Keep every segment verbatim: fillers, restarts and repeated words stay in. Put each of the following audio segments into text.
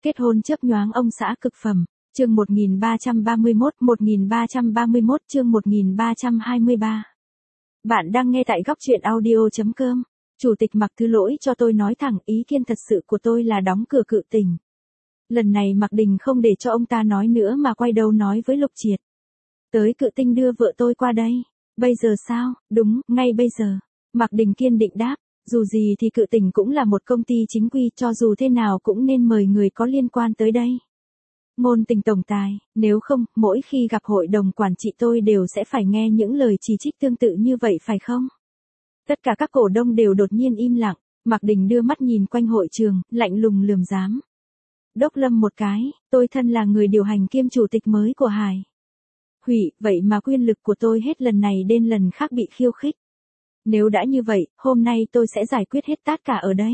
Kết hôn chớp nhoáng ông xã cực phẩm. Chương một nghìn ba trăm ba mươi mốt, một nghìn ba trăm ba mươi mốt chương một nghìn ba trăm hai mươi ba. Bạn đang nghe tại góc truyện audio chấm com. Chủ tịch Mạc thứ lỗi cho tôi nói thẳng, ý kiến thật sự của tôi là đóng cửa Cự Tình. Lần này Mạc Đình không để cho ông ta nói nữa mà quay đầu nói với Lục Triệt. Tới Cự Tinh đưa vợ tôi qua đây. Bây giờ sao? Đúng, ngay bây giờ. Mạc Đình kiên định đáp. Dù gì thì Cự Tình cũng là một công ty chính quy, cho dù thế nào cũng nên mời người có liên quan tới đây. Ngôn Tình tổng tài, nếu không, mỗi khi gặp hội đồng quản trị tôi đều sẽ phải nghe những lời chỉ trích tương tự như vậy phải không? Tất cả các cổ đông đều đột nhiên im lặng, Mạc Đình đưa mắt nhìn quanh hội trường, lạnh lùng lườm giám đốc Lâm một cái, tôi thân là người điều hành kiêm chủ tịch mới của Hải Thụy, vậy mà quyền lực của tôi hết lần này đến lần khác bị khiêu khích. Nếu đã như vậy, hôm nay tôi sẽ giải quyết hết tất cả ở đây.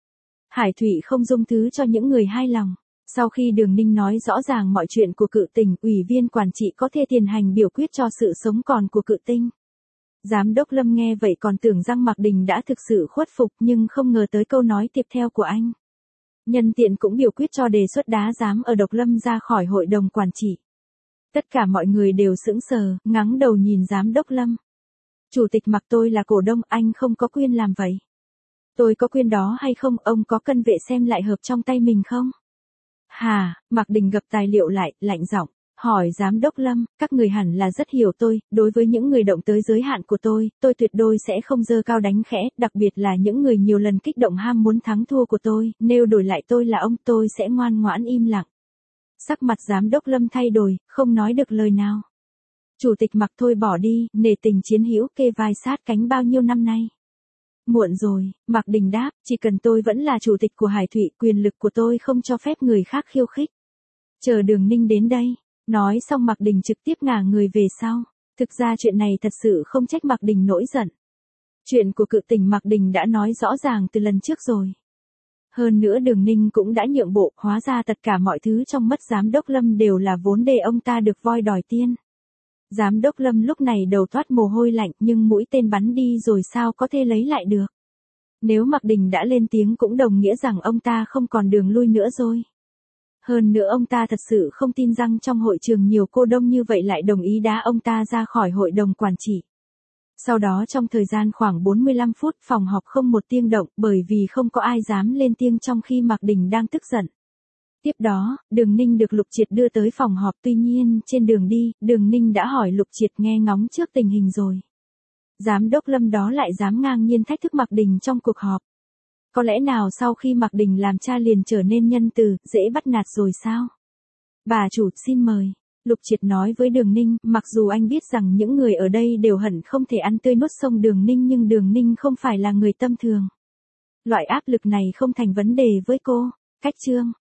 Hải Thụy không dung thứ cho những người hai lòng. Sau khi Đường Ninh nói rõ ràng mọi chuyện của Cự Tình, ủy viên quản trị có thể tiến hành biểu quyết cho sự sống còn của Cự Tinh. Giám đốc Lâm nghe vậy còn tưởng rằng Mạc Đình đã thực sự khuất phục, nhưng không ngờ tới câu nói tiếp theo của anh. Nhân tiện cũng biểu quyết cho đề xuất đá giám ở Độc Lâm ra khỏi hội đồng quản trị. Tất cả mọi người đều sững sờ, ngáng đầu nhìn giám đốc Lâm. Chủ tịch Mạc, tôi là cổ đông, anh không có quyền làm vậy. Tôi có quyền đó hay không, ông có cân vệ xem lại hợp trong tay mình không? Hà, Mạc Đình gập tài liệu lại, lạnh giọng, hỏi giám đốc Lâm, các người hẳn là rất hiểu tôi, đối với những người động tới giới hạn của tôi, tôi tuyệt đối sẽ không dơ cao đánh khẽ, đặc biệt là những người nhiều lần kích động ham muốn thắng thua của tôi, nếu đổi lại tôi là ông, tôi sẽ ngoan ngoãn im lặng. Sắc mặt giám đốc Lâm thay đổi, không nói được lời nào. Chủ tịch Mạc thôi bỏ đi, nể tình chiến hữu kê vai sát cánh bao nhiêu năm nay. Muộn rồi, Mạc Đình đáp, chỉ cần tôi vẫn là chủ tịch của Hải Thụy, quyền lực của tôi không cho phép người khác khiêu khích. Chờ Đường Ninh đến đây. Nói xong Mạc Đình trực tiếp ngả người về sau. Thực ra chuyện này thật sự không trách Mạc Đình nổi giận. Chuyện của Cự Tình Mạc Đình đã nói rõ ràng từ lần trước rồi. Hơn nữa Đường Ninh cũng đã nhượng bộ, hóa ra tất cả mọi thứ trong mắt giám đốc Lâm đều là vốn để ông ta được voi đòi tiên. Giám đốc Lâm lúc này đầu toát mồ hôi lạnh, nhưng mũi tên bắn đi rồi sao có thể lấy lại được. Nếu Mạc Đình đã lên tiếng cũng đồng nghĩa rằng ông ta không còn đường lui nữa rồi. Hơn nữa ông ta thật sự không tin rằng trong hội trường nhiều cô đông như vậy lại đồng ý đá ông ta ra khỏi hội đồng quản trị. Sau đó trong thời gian khoảng bốn mươi lăm phút, phòng họp không một tiếng động, bởi vì không có ai dám lên tiếng trong khi Mạc Đình đang tức giận. Tiếp đó, Đường Ninh được Lục Triệt đưa tới phòng họp, tuy nhiên, trên đường đi, Đường Ninh đã hỏi Lục Triệt nghe ngóng trước tình hình rồi. Giám đốc Lâm đó lại dám ngang nhiên thách thức Mạc Đình trong cuộc họp. Có lẽ nào sau khi Mạc Đình làm cha liền trở nên nhân từ, dễ bắt nạt rồi sao? Bà chủ, xin mời. Lục Triệt nói với Đường Ninh, mặc dù anh biết rằng những người ở đây đều hận không thể ăn tươi nuốt sống Đường Ninh, nhưng Đường Ninh không phải là người tâm thường. Loại áp lực này không thành vấn đề với cô. Cách chương.